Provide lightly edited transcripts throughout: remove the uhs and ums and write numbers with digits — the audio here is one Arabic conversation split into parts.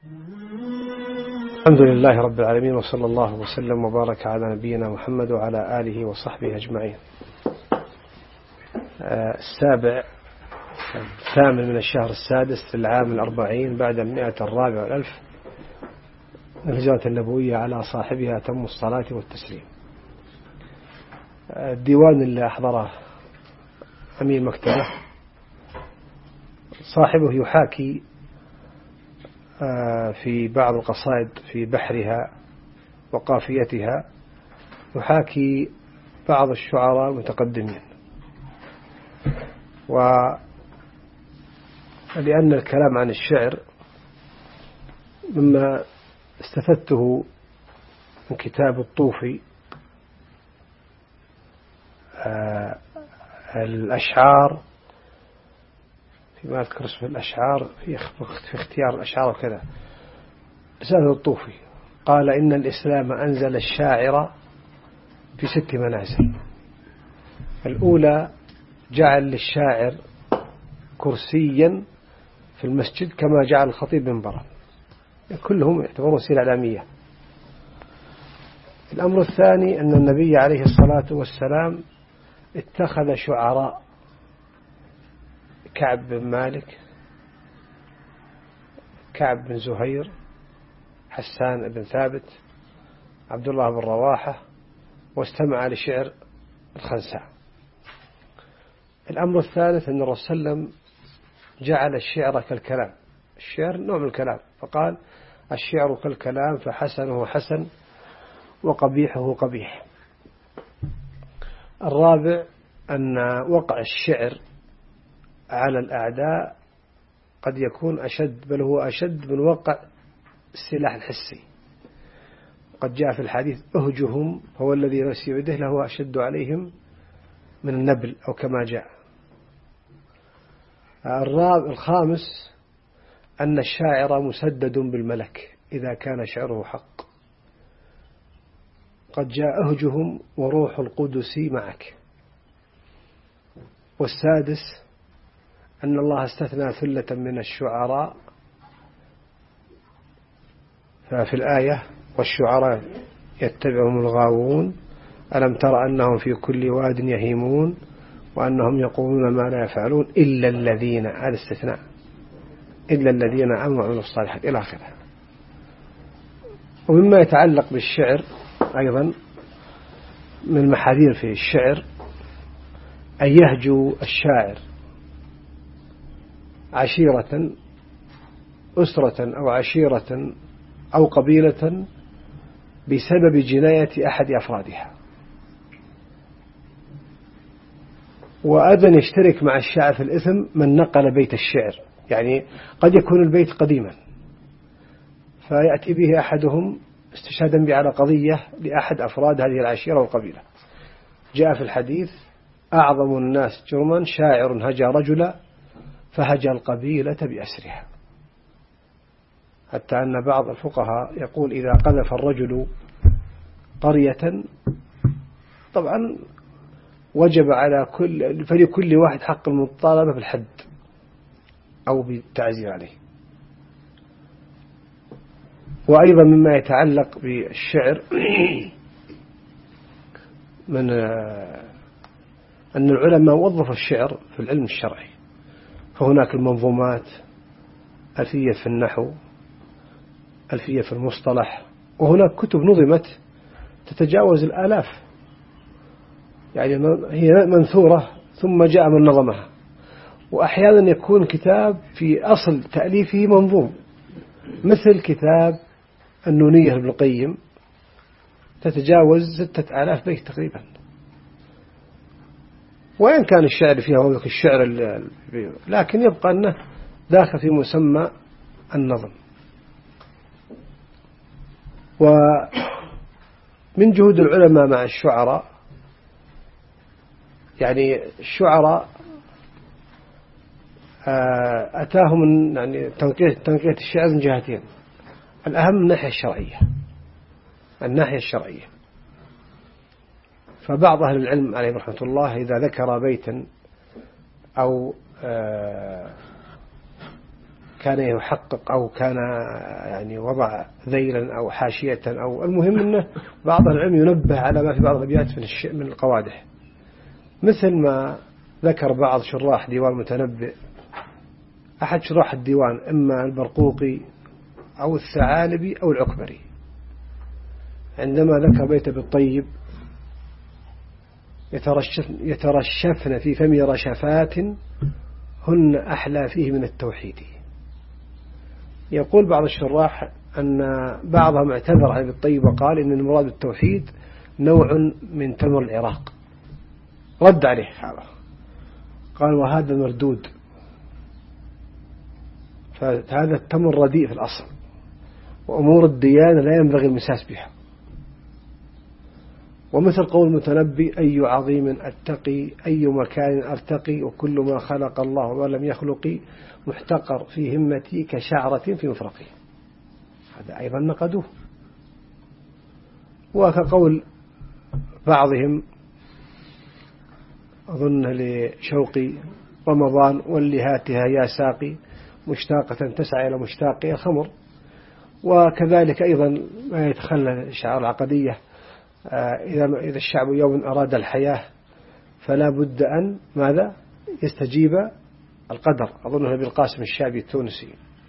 الحمد لله رب العالمين، وصلى الله وسلم وبارك على نبينا محمد وعلى آله وصحبه أجمعين. الثامن من الشهر السادس في العام 40 بعد 104 من الهجرة النبوية، على صاحبها تم الصلاة والتسليم. الديوان اللي أحضره أمين مكتبة صاحبه يحاكي في بعض القصائد في بحرها وقافيتها، يحاكي بعض الشعراء المتقدمين، ولأن الكلام عن الشعر مما استفدته من كتاب الطوفي الأشعار، فيما أذكر اسم الأشعار في اختيار الأشعار وكذا، رسالة الطوفي قال إن الإسلام أنزل الشاعر في 6 منازل. الأولى جعل للشاعر كرسيا في المسجد كما جعل الخطيب منبرا، كلهم يعتبرون وسيلة إعلامية. الأمر الثاني أن النبي عليه الصلاة والسلام اتخذ شعراء، كعب بن مالك، كعب بن زهير، حسان بن ثابت، عبد الله بن رواحة، واستمع لشعر الخنساء. الأمر الثالث أن الرسول صلى الله عليه وسلم جعل الشعر كالكلام، الشعر نوع من الكلام، فقال الشعر كالكلام فحسنه حسن وقبيحه قبيح. الرابع أن وقع الشعر على الأعداء قد يكون أشد، بل هو أشد من وقع السلاح الحسي. قد جاء في الحديث أهجهم هو الذي نفسي بيده له أشد عليهم من النبل، أو كما جاء. الخامس أن الشاعر مسدد بالملك إذا كان شعره حق. قد جاء أهجهم وروح القدس معك. والسادس أن الله استثنى ثلة من الشعراء ففي الآية والشعراء يتبعهم الغاوون ألم تر أنهم في كل واد يهيمون وأنهم يقولون ما لا يفعلون إلا الذين، هذا استثناء، إلا الذين آمنوا وعملوا الصالحات إلى آخره. ومما يتعلق بالشعر أيضا من المحاذير في الشعر أن يهجو الشاعر عشيرة، أسرة أو عشيرة أو قبيلة بسبب جناية أحد أفرادها، وأيضا يشترك مع الشاعر في الإثم من نقل بيت الشعر. يعني قد يكون البيت قديما فيأتي به أحدهم استشهادا به على قضية لأحد أفراد هذه العشيرة والقبيلة. جاء في الحديث أعظم الناس جرما شاعر هجا رجلا فهجا القبيلة بأسرها، حتى أن بعض الفقهاء يقول إذا قذف الرجل قرية طبعا وجب على فلكل واحد حق المطالبة بالحد أو بالتعزير عليه. وأيضا مما يتعلق بالشعر من أن العلماء وظفوا الشعر في العلم الشرعي، فهناك المنظومات، ألفية في النحو، ألفية في المصطلح، وهناك كتب نظمت تتجاوز الآلاف، يعني هي منثورة ثم جاء من نظمها. وأحيانا يكون كتاب في أصل تأليفه منظوم، مثل كتاب النونية ابن القيم تتجاوز 6000 بيت تقريبا. وإن كان الشعر فيها هو الشعر لكن يبقى أنه داخل في مسمى النظم. ومن جهود العلماء مع الشعراء، يعني الشعراء أتاهم يعني تنقية الشعر من جهتين. الأهم الناحية الشرعية. فبعض أهل العلم عليه رحمة الله إذا ذكر بيتا أو كان يحقق أو كان يعني وضع ذيلا أو حاشية، أو المهم أنه بعض العلم ينبه على ما في بعض الأبيات من القوادح، مثل ما ذكر بعض شراح ديوان متنبئ. أحد شراح الديوان إما البرقوقي أو الثعالبي أو العكبري، عندما ذكر بيت بالطيب: يترشفن في فم رشفات هن أحلى فيه من التوحيد. يقول بعض الشراح أن بعضهم اعتذر عن بالطيب وقال إن المراد بالتوحيد نوع من تمر العراق، رد عليه هذا، قال وهذا مردود، فهذا التمر رديء في الأصل، وأمور الديانة لا ينبغي المساس بها. ومثل قول المتنبي: أي عظيم أتقي، أي مكان أرتقي، وكل ما خلق الله ولم يخلق محتقر في همتي كشعرة في مفرقي. هذا أيضا نقدوه. وكقول بعضهم أظن لشوقي: رمضان واللهاتها يا ساقي، مشتاقة تسعى إلى مشتاقي الخمر. وكذلك أيضا ما يتخلى الشعار العقدية: إذا الشعب يوم أراد الحياة فلا بد أن ماذا يستجيب القدر، أظنها بالقاسم الشعبي التونسي.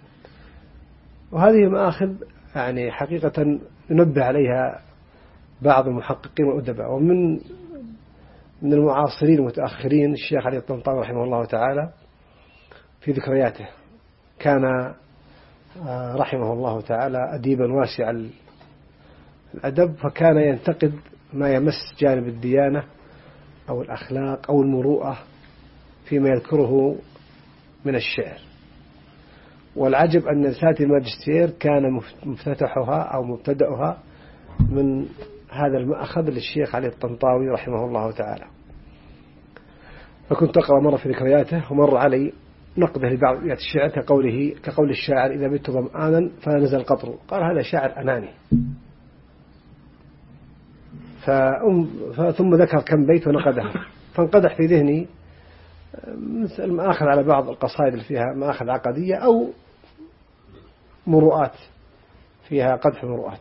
وهذه مآخذ يعني حقيقة ينبه عليها بعض المحققين والأدباء. ومن المعاصرين المتأخرين الشيخ علي الطنطاوي رحمه الله تعالى في ذكرياته، كان رحمه الله تعالى أديبا واسع الأدب، فكان ينتقد ما يمس جانب الديانة أو الأخلاق أو المروءة فيما يذكره من الشعر. والعجب أن رسالة الماجستير كان مفتتحها أو مبتدأها من هذا المأخذ للشيخ علي الطنطاوي رحمه الله تعالى. فكنت أقرأ مرة في ذكرياته ومر علي نقده لبعض الشعر كقول الشاعر: إذا بت ظمآنا فنزل القطر. قال هذا شاعر أناني. ثم ذكر كم بيت ونقدها، فانقدح في ذهني مثل ما أخذ على بعض القصائد اللي فيها ما أخذ عقدية أو مروءات، فيها قدح مروءات.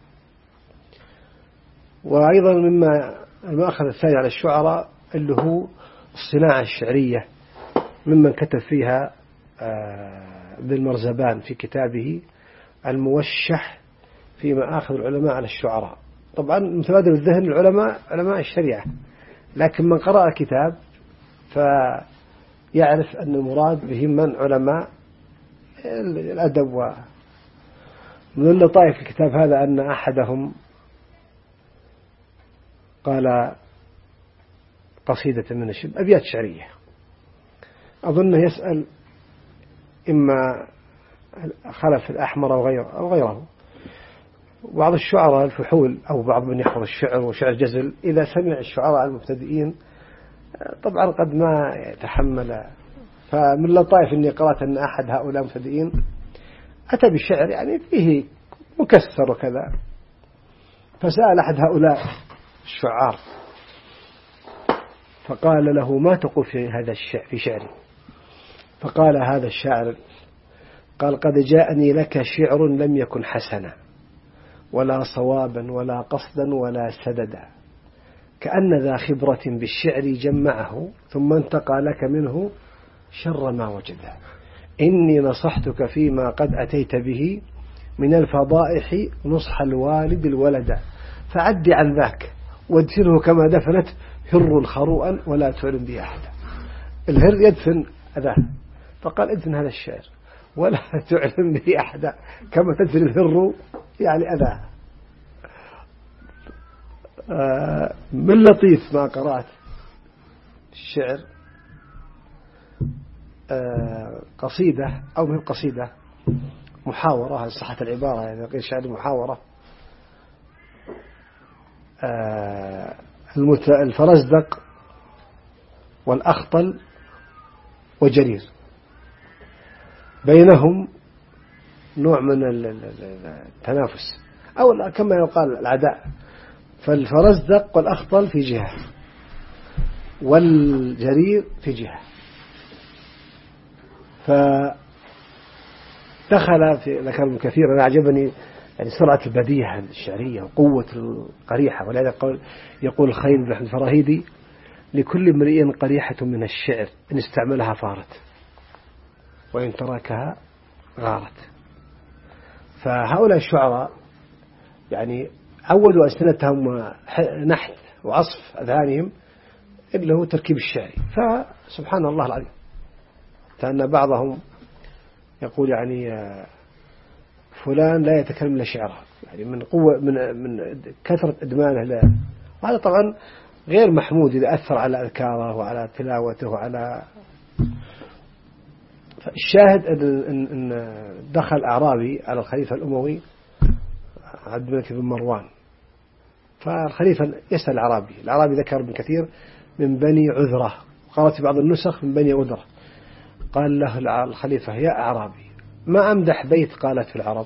وأيضا مما المأخذ الثاني على الشعراء اللي هو الصناعة الشعرية، ممن كتب فيها ابن المرزبان في كتابه الموشح في مآخذ العلماء على الشعراء. طبعا متبادل الذهن العلماء علماء الشريعة، لكن من قرأ كتاب فيعرف أن المراد بهم من علماء الأدب. ومن اللطائف في الكتاب هذا أن أحدهم قال قصيدة من الشعر، أبيات شعرية، أظنه يسأل إما خلف الأحمر أو غيره. بعض الشعراء الفحول أو بعض من يحفظ الشعر وشعر جزل إذا سمع الشعراء المبتدئين طبعا قد ما يتحمل. فمن لطائف أني قرأت أن أحد هؤلاء المبتدئين أتى بشعر يعني فيه مكسر وكذا، فسأل أحد هؤلاء الشعار فقال له: ما تقول في هذا الشعر في شعري؟ فقال هذا الشاعر: قال قد جاءني لك شعر لم يكن حسنا ولا صوابا ولا قصدا ولا سددا، كأن ذا خبرة بالشعر جمعه ثم انتقى لك منه شر ما وجده. إني نصحتك فيما قد أتيت به من الفضائح نصح الوالد الولد، فعد عن ذاك وادفنه كما دفنت هر خروءا ولا تعلم به أحدا. الهر يدفن أذاه، فقال ادفن هذا الشعر ولا تعلم به أحدا كما تدفن الهر يعني أذاه. من لطيف ما قرأت الشعر قصيدة أو من قصيدة محاورة، صحة العبارة يعني غير شعر، محاورة الفرزدق والأخطل وجرير، بينهم نوع من التنافس أو كما يقال العداء. فالفرزدق والأخطل في جهة والجرير في جهة، دخل في ذكر ابن كثير، أنا أعجبني يعني سرعة البديهة الشعرية وقوة القريحة، ولهذا يقول الخليل بن أحمد الفراهيدي: لكل امرئ قريحة من الشعر إن استعملها فارت وإن تركها غارت. فهؤلاء الشعراء يعني عودوا ألسنتهم نحت وعصف أذهانهم إلا هو تركيب الشعري. فسبحان الله العظيم، فأن بعضهم يقول يعني فلان لا يتكلم إلا شعرا، يعني من قوة من كثرة إدمانه له. وهذا طبعا غير محمود إذا أثر على أذكاره وعلى تلاوته وعلى. الشاهد أن دخل أعرابي على الخليفة الأموي عبد الملك بن مروان، فالخليفة يسأل الأعرابي ذكر ابن كثير من بني عذرة، قالت في بعض النسخ من بني عذرة. قال له الخليفة: يا أعرابي، ما أمدح بيت قالت في العرب.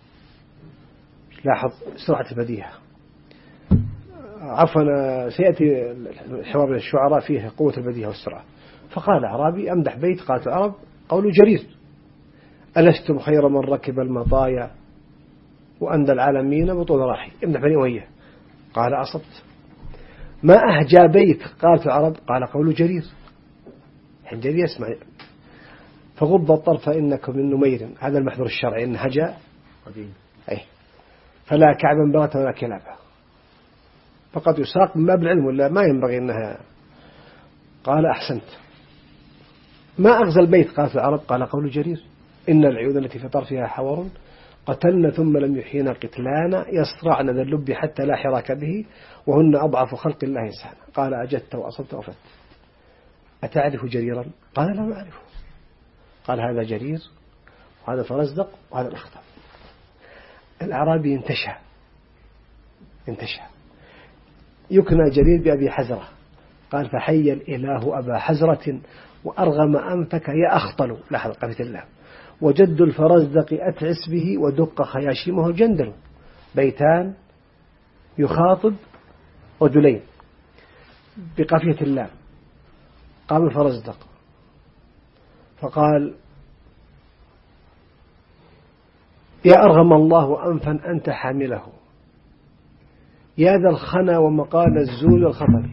لاحظ سرعة البديهة. عفوا سيأتي الحوار بين الشعراء فيه قوة البديهة والسرعة. فقال الأعرابي: أمدح بيت قالت العرب قول جرير: ألستم خير من ركب المطايا وأندى العالمين بطول راحي. امدح بني أمية. قال: أصبت. ما أهجى بيت قالت العرب؟ قال: قول جرير. حين جرير يسمع. فغض الطرف إنك من نمير، هذا المحذور الشرعي، إن هجى أي فلا كعبا بغت ولا كلابا، فقد يساق من باب العلم ولا ما ينبغي إنها. قال: أحسنت. ما أغزى البيت قالت العرب؟ قال: قول جرير: إن العيون التي في طرفها حور قتلن ثم لم يحيين قتلان يصرعن ذا اللب حتى لا حراك به وهن أضعف خلق الله إنسان. قال: أجدت وأصبت وفت. أتعرف جريرا؟ قال: لا ما أعرفه. قال: هذا جرير وهذا فرزدق وهذا الأخطب. الأعرابي انتشى يكنى جرير بأبي حزرة. قال: فحي الإله أبا حزرة وأرغم أنفك يا أخطل. لاحظ قفة الله. وجد الفرزدق أتعس به ودق خياشيمه جندل. بيتان يخاطب رجلين بقافية الله. قام الفرزدق فقال: يا أرغم الله أنفا أنت حامله، يا ذا الخنا ومقال الزول والخطر،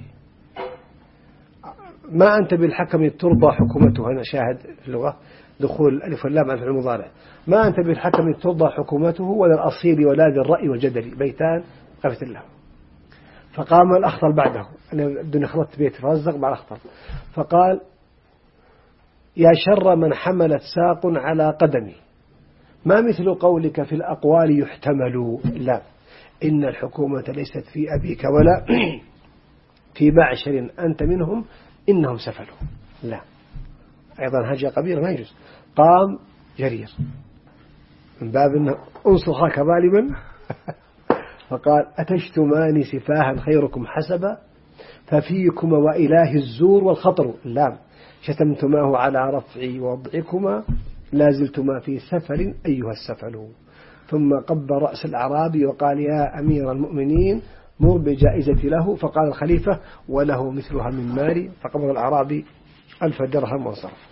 ما أنت بالحكم ترضى حكومته. هنا شاهد في اللغة دخول الألف واللام على الفعل المضارع. ما أنت بالحكم ترضى حكومته ولا الأصيل ولا ذي الرأي والجدل. بيتان قفت الله. فقام الأخطل بعده، أنا بدون خلطت بيت فرزق بعد الأخطل. فقال: يا شر من حملت ساق على قدمي، ما مثل قولك في الأقوال يحتمل. لا، إن الحكومة ليست في أبيك ولا في معشر أنت منهم إنهم سفلوا. لا، أيضا هجى قبيل ما يجوز. قام جرير من باب أنه أنصر خاك ظالما فقال: أتشتمان سفاها خيركم حسبا ففيكما وإله الزور والخطر. لا، شتمتماه على رفع وضعكما لازلتما في سفل أيها السفل. ثم قبل رأس الأعرابي وقال: يا أمير المؤمنين مر بجائزة له. فقال الخليفة: وله مثلها من مالي. فقبض الأعرابي 1000 درهم وانصرف.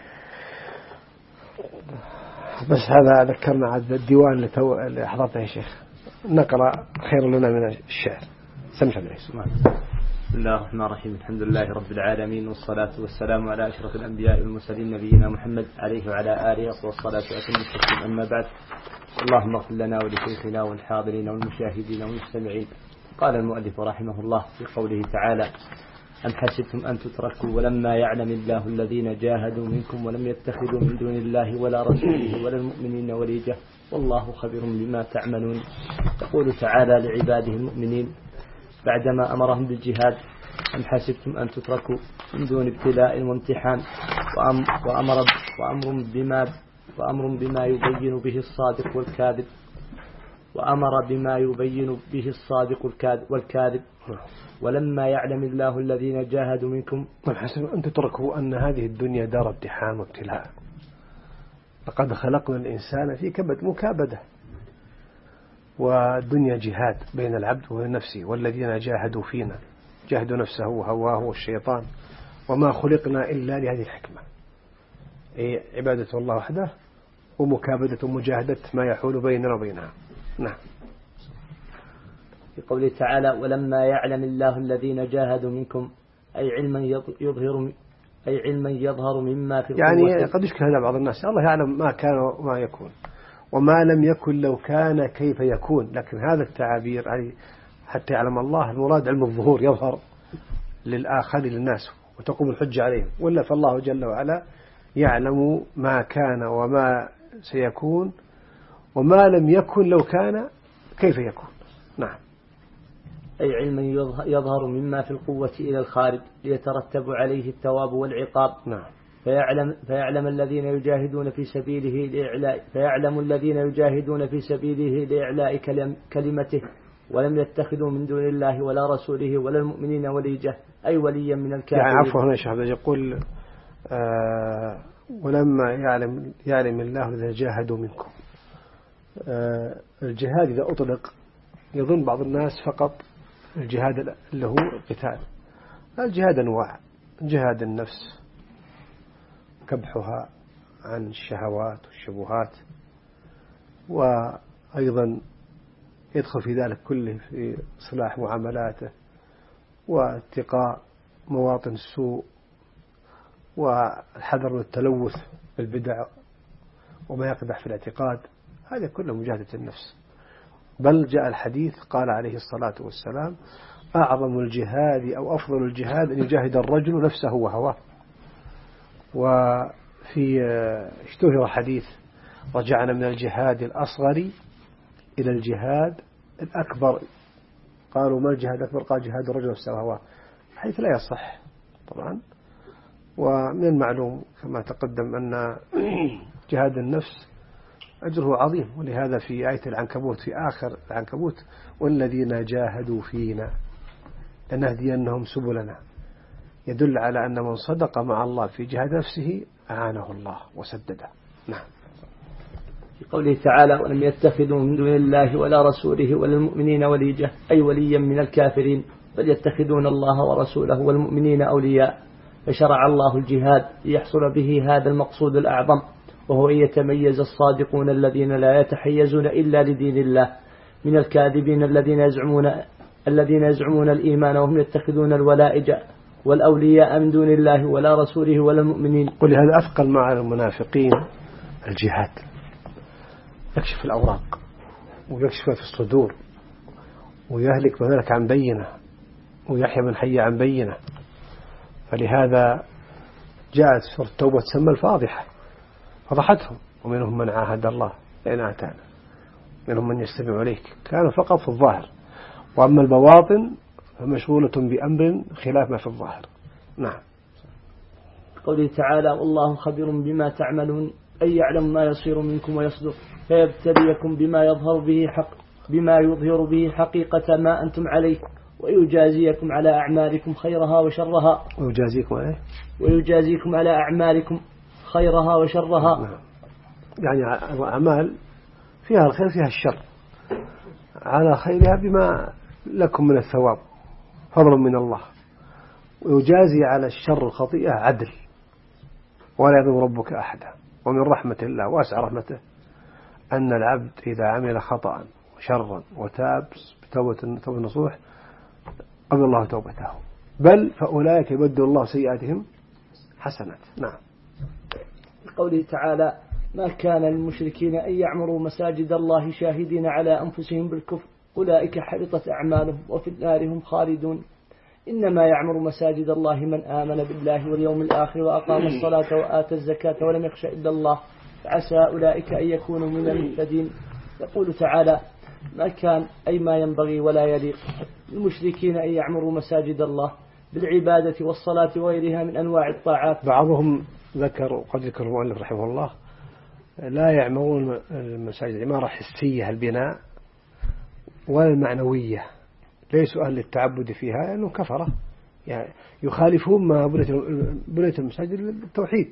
بس هذا ذكرنا عن الديوان اللي حضرته يا شيخ. نقرأ خير لنا من الشعر. سمح الله. بسم الله الرحمن الرحيم. الحمد لله رب العالمين، والصلاة والسلام على أشرف الأنبياء والمرسلين نبينا محمد عليه وعلى آله والصلاة والسلام. أما بعد، اللهم اغفر لنا ولشيخنا والحاضرين والمشاهدين والمستمعين. قال المؤلف رحمه الله في قوله تعالى: أم حسبتم أن تتركوا ولما يعلم الله الذين جاهدوا منكم ولم يتخذوا من دون الله ولا رسوله ولا المؤمنين وليجة والله خبير بما تعملون. يقول تعالى لعباده المؤمنين بعدما أمرهم بالجهاد: أم حسبتم أن تتركوا من دون ابتلاء وامتحان وأمر بما يبين به الصادق والكاذب والكاذب ولما يعلم الله الذين جاهدوا منكم. أم حسبتم أن تتركوا أن هذه الدنيا دار امتحان وابتلاء، لقد خلقنا الإنسان في كبد مكابدة، والدنيا جهاد بين العبد وبين نفسه، والذين جاهدوا فينا جاهدوا نفسه وهواه والشيطان وما خلقنا إلا لهذه الحكمة، عبادة الله وحده ومكابدة ومجاهدة ما يحول بيننا وبينها. نعم. في قوله تعالى ولما يعلم الله الذين جاهدوا منكم أي علما يظهر مما في القوة. يعني قد يشكل هذا بعض الناس، الله يعلم ما كان وما يكون، وما لم يكن لو كان كيف يكون، لكن هذا التعابير حتى يعلم الله، المراد علم الظهور يظهر للآخر للناس وتقوم الحجة عليهم، ولا فالله جل وعلا يعلم ما كان وما سيكون وما لم يكن لو كان كيف يكون. نعم. أي علما يظهر مما في القوة إلى الخارج ليترتب عليه الثواب والعقاب. نعم. فيعلم الذين يجاهدون في سبيله لإعلاء كلمته ولم يتخذوا من دون الله ولا رسوله ولا المؤمنين وليجة أي وليا من الكافرين. يعني عفوا هنا شيخ يقول ولما يعلم الله الذين جاهدوا منكم. الجهاد إذا أطلق يظن بعض الناس فقط الجهاد اللي هو القتال. الجهاد أنواع: جهاد النفس كبحها عن الشهوات والشبهات، وأيضا يدخل في ذلك كله في إصلاح معاملاته واتقاء مواطن السوء والحذر من التلوث بالبدع وما يقدح في الاعتقاد. هذا كله مجاهدة النفس. بل جاء الحديث قال عليه الصلاة والسلام أعظم الجهاد أو أفضل الجهاد أن يجاهد الرجل نفسه وهواه. وفي اشتهر حديث رجعنا من الجهاد الأصغر إلى الجهاد الأكبر. قالوا ما الجهاد الأكبر؟ قال جهاد الرجل نفسه وهواه، حيث لا يصح طبعا. ومن المعلوم كما تقدم أن جهاد النفس أجره عظيم، ولهذا في آية العنكبوت في آخر العنكبوت والذين جاهدوا فينا لنهدينهم سبلنا، يدل على أن من صدق مع الله في جهاد نفسه أعانه الله وسدده. نعم. في قوله تعالى ولم يتخذوا من دون الله ولا رسوله ولا المؤمنين وليجة أي وليا من الكافرين، بل يتخذون الله ورسوله والمؤمنين أولياء. فشرع الله الجهاد ليحصل به هذا المقصود الأعظم، وهو أن يتميز الصادقون الذين لا يتحيزون إلا لدين الله من الكاذبين الذين يزعمون الإيمان وهم يتخذون الولائج والأولياء من دون الله ولا رسوله ولا المؤمنين. قل هذا أثقل مع المنافقين الجهاد، يكشف الأوراق ويكشف في الصدور ويهلك من هلك عن بينه ويحيى من حي عن بينه. فلهذا جاءت سورة التوبة تسمى الفاضحة، فضحتهم. ومنهم من عاهد الله لئن آتانا، منهم من يستمع إليك، كانوا فقط في الظاهر، وأما البواطن فمشغولة بأمر خلاف ما في الظاهر. نعم. قوله تعالى والله خبير بما تعملون أي يعلم ما يصير منكم ويصدق فيبتليكم بما يظهر به حقيقة ما أنتم عليه ويجازيكم على أعمالكم خيرها وشرها. ويجازيكم على أعمالكم خيرها وشرها. نعم. يعني أعمال فيها الخير فيها الشر، على خيرها بما لكم من الثواب فضل من الله، ويجازي على الشر الخطيئة عدل، ولا يظلم ربك أحدا. ومن رحمة الله واسع رحمته أن العبد إذا عمل خطأ وشرا وتاب بتوبة نصوح قبل الله توبته، بل فأولئك يبدل الله سيئاتهم حسنات. نعم. قوله تعالى ما كان للمشركين أن يعمروا مساجد الله شاهدين على أنفسهم بالكفر أولئك حبطت أعمالهم وفي النار هم خالدون. إنما يعمر مساجد الله من آمن بالله واليوم الآخر وأقام الصلاة وآتى الزكاة ولم يخش إلا الله فعسى أولئك أن يكونوا من المهتدين. يقول تعالى ما كان أي ما ينبغي ولا يليق للمشركين أن يعمروا مساجد الله بالعبادة والصلاة وغيرها من أنواع الطاعات. بعضهم ذكر قد ذكر المؤلف رحمه الله لا يعمرون المساجد عمارة حسية البناء ولا المعنوية، ليسوا أهل التعبد فيها لأنهم كفرة، يعني يخالفون ما بنيت المساجد للتوحيد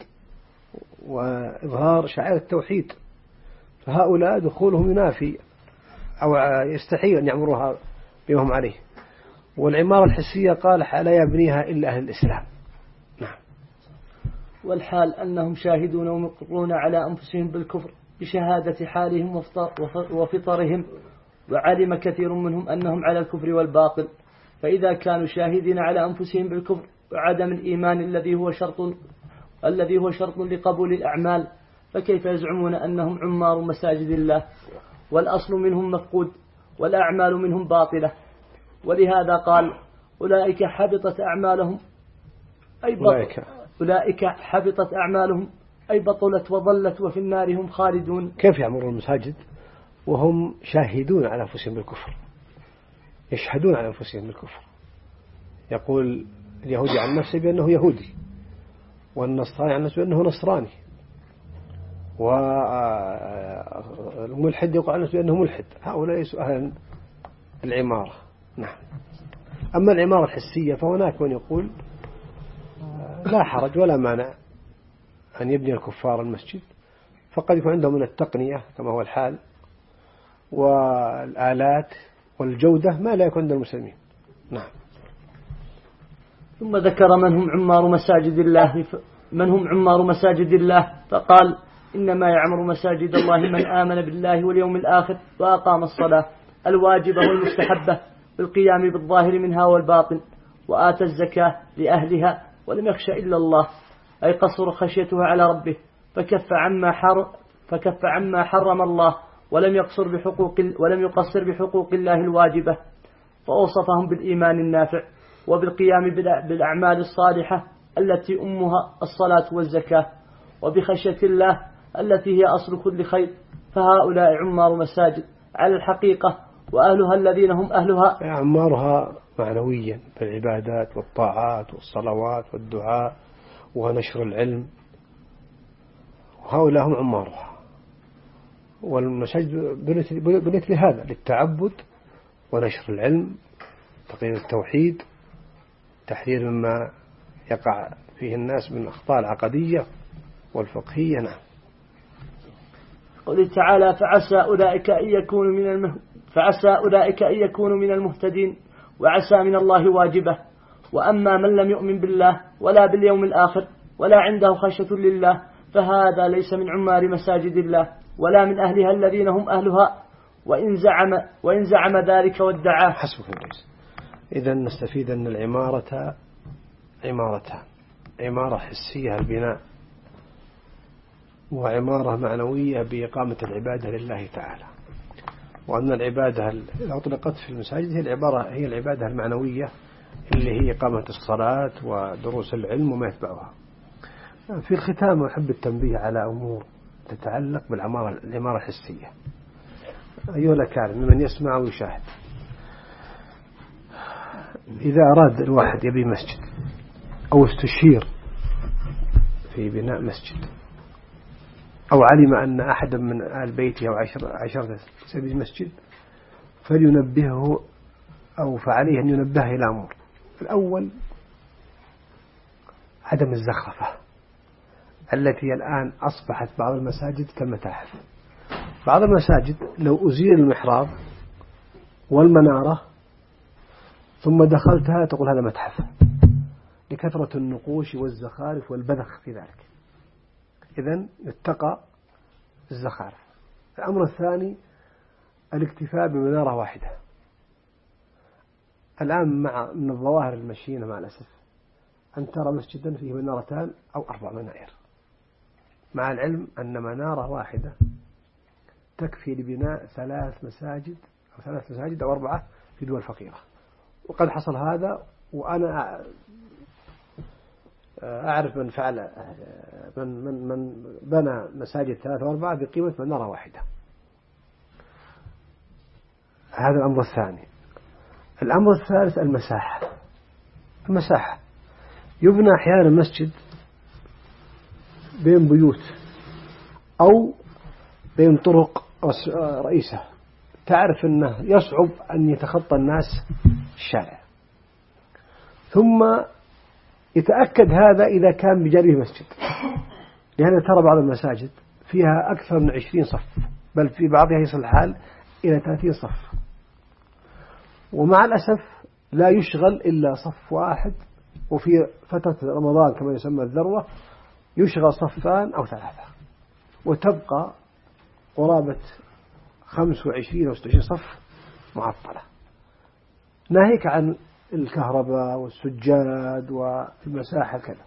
وإظهار شعائر التوحيد، فهؤلاء دخولهم ينافي أو يستحيل أن يعمروها بما هم عليه. والعمارة الحسية قال لا يبنيها إلا أهل الإسلام. نعم. والحال أنهم شاهدون ومقرون على أنفسهم بالكفر بشهادة حالهم وفطرهم، وعلم كثير منهم أنهم على الكفر والباطل. فإذا كانوا شاهدين على أنفسهم بالكفر وعدم الإيمان الذي هو شرط لقبول الأعمال، فكيف يزعمون أنهم عمار مساجد الله والأصل منهم مفقود والأعمال منهم باطلة؟ ولهذا قال أولئك حبطت أعمالهم أي بطلت وضلت وفي النار هم خالدون. كيف يعمرون المساجد وهم شاهدون على أنفسهم بالكفر، يشهدون على أنفسهم بالكفر؟ يقول اليهودي عن نفسه بأنه يهودي، والنصراني عن نفسه بأنه نصراني، والملحد يقول عن نفسه بأنه ملحد. هؤلاء ليسوا أهل العمارة. نعم. أما العمارة الحسية فهناك من يقول لا حرج ولا مانع أن يبني الكفار المسجد، فقد يكون عندهم من التقنية كما هو الحال والآلات والجودة ما لا يكون عند المسلمين. نعم. ثم ذكر من هم عمار مساجد الله فقال إنما يعمر مساجد الله من آمن بالله واليوم الآخر وأقام الصلاة الواجبة والمستحبة بالقيام بالظاهر منها والباطن، وآتى الزكاة لأهلها ولم يخش إلا الله، أي قصر خشيته على ربه فكف عما حرم الله ولم يقصر بحقوق الله الواجبة، فأوصفهم بالإيمان النافع وبالقيام بالأعمال الصالحة التي أمها الصلاة والزكاة، وبخشية الله التي هي أصل كل خير. فهؤلاء عمار مساجد على الحقيقة، وأهلها الذين هم أهلها عمارها معنويا بالعبادات والطاعات والصلوات والدعاء ونشر العلم، وهؤلاء هم عمارها. والمساجد بنيت لهذا، للتعبد ونشر العلم، تقرير التوحيد، تحذير مما يقع فيه الناس من أخطاء العقدية والفقهية. نعم. قوله تعالى فعسى أولئك أن يكونوا من المهتدين وعسى من الله واجبة. وأما من لم يؤمن بالله ولا باليوم الآخر ولا عنده خشية لله فهذا ليس من عمار مساجد الله ولا من أهلها الذين هم أهلها، وإن زعم ذلك وادعاه. حسبك. إذن نستفيد أن العمارة عمارتان: عمارة حسية البناء، وعمارة معنوية بإقامة العبادة لله تعالى. وأن العبادة إذا أطلقت في المساجد هي العبادة المعنوية اللي هي إقامة الصلاة ودروس العلم وما يتبعها. في الختام أحب التنبيه على أمور تتعلق بالعمارة الحسية. أيها الأكارم ممن يسمع ويشاهد، إذا أراد الواحد يبني مسجد أو استشير في بناء مسجد، أو علم أن أحدا من آل بيته أو عشرة سيبني مسجد، فلينبهه أو فعليه أن ينبهه إلى أمور. الأول عدم الزخرفة التي الآن أصبحت بعض المساجد كالمتاحف. بعض المساجد لو أزيل المحراب والمنارة ثم دخلتها تقول هذا متحف، لكثرة النقوش والزخارف والبذخ في ذلك. إذن يتقى الزخارف. الأمر الثاني الاكتفاء بمنارة واحدة. الآن من الظواهر المشينة مع الأسف أن ترى مسجدا فيه منارتان أو 4 منائر، مع العلم أن منارة واحدة تكفي لبناء 3 مساجد أو 4 في دول فقيرة. وقد حصل هذا، وأنا أعرف من فعل من بنى مساجد 3 و4 بقيمة منارة واحدة. هذا الأمر الثاني. الأمر الثالث المساحة. يبنى أحيانا مسجد بين بيوت أو بين طرق رئيسة، تعرف أنه يصعب أن يتخطى الناس الشارع، ثم يتأكد هذا إذا كان بجانبه مسجد، لأن ترى بعض المساجد فيها أكثر من 20 صف، بل في بعضها يصل الحال إلى 30 صف، ومع الأسف لا يشغل إلا صف واحد، وفي فترة رمضان كما يسمى الذروة يشغل 2 أو 3، وتبقى قرابة 25 أو 26 صف معطلة، ناهيك عن الكهرباء والسجاد والمساحة كذا.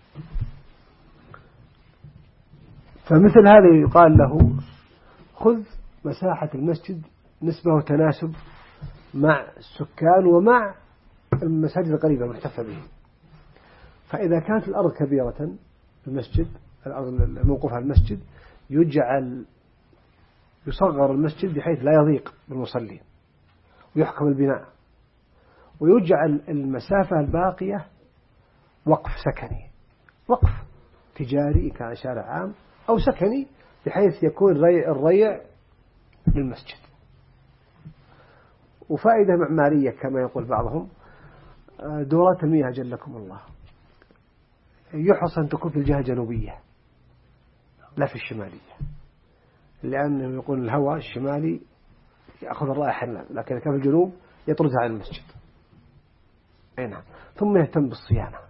فمثل هذا يقال له خذ مساحة المسجد نسبة وتناسب مع السكان ومع المساجد القريبة محتفى به. فإذا كانت الأرض كبيرة المسجد، الأرض الموقوف على المسجد، يصغر المسجد بحيث لا يضيق بالمصلين ويحكم البناء، ويجعل المسافة الباقية وقف سكني، وقف تجاري كان شارع عام أو سكني، بحيث يكون الريع للمسجد. وفائدة معمارية كما يقول بعضهم، دورات المياه جلكم الله يحرص أن تكون في الجهة الجنوبية لا في الشمالية، لأنه يقول الهواء الشمالي يأخذ الرائحة، لكن كان في الجنوب يطردها عن المسجد. نعم. ثم يهتم بالصيانة.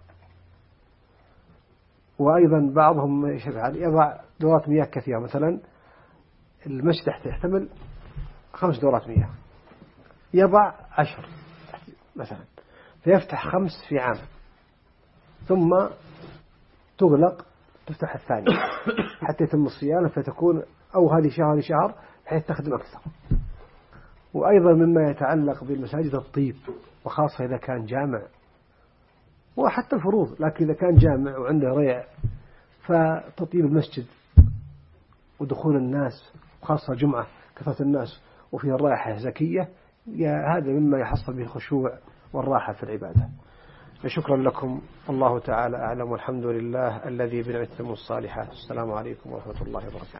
وأيضا بعضهم يضع دورات مياه كثيرة، مثلا المسجد يحتمل 5 دورات مياه، يضع 10 مثلا، فيفتح 5 في عام ثم تغلق تفتح الثانية حتى يتم الصيانة، فتكون أو هذه شهر بحيث تخدم أكثر. وأيضا مما يتعلق بالمساجد الطيب، وخاصة إذا كان جامع، وحتى الفروض، لكن إذا كان جامع وعنده ريع فتطيب المسجد ودخول الناس، خاصة الجمعة كثرة الناس وفيها الرائحة زكية، هذا مما يحصل به الخشوع والراحة في العبادة. شكرا لكم، الله تعالى أعلم، والحمد لله الذي بنعمته الصالحات. السلام عليكم ورحمة الله وبركاته.